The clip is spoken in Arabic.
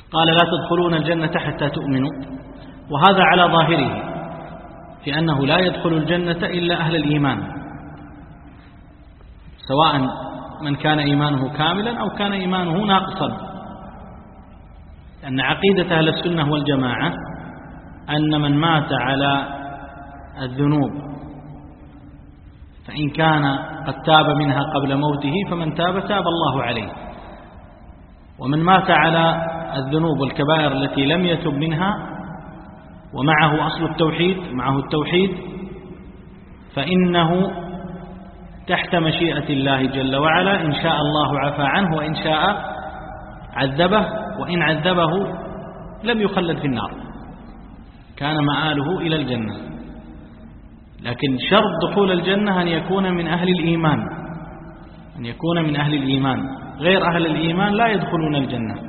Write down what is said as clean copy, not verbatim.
قال لا تدخلون الجنة حتى تؤمنوا، وهذا على ظاهره في أنه لا يدخل الجنة إلا أهل الإيمان، سواء من كان إيمانه كاملا أو كان إيمانه ناقصا، لأن عقيدة أهل السنة والجماعة أن من مات على الذنوب فإن كان قد تاب منها قبل موته فمن تاب تاب الله عليه، ومن مات على الذنوب والكبائر التي لم يتب منها ومعه أصل التوحيد، معه التوحيد، فإنه تحت مشيئة الله جل وعلا، إن شاء الله عفى عنه وإن شاء عذبه، وإن عذبه لم يخلد في النار، كان مآله إلى الجنة. لكن شرط دخول الجنة أن يكون من أهل الإيمان، أن يكون من أهل الإيمان، غير أهل الإيمان لا يدخلون الجنة.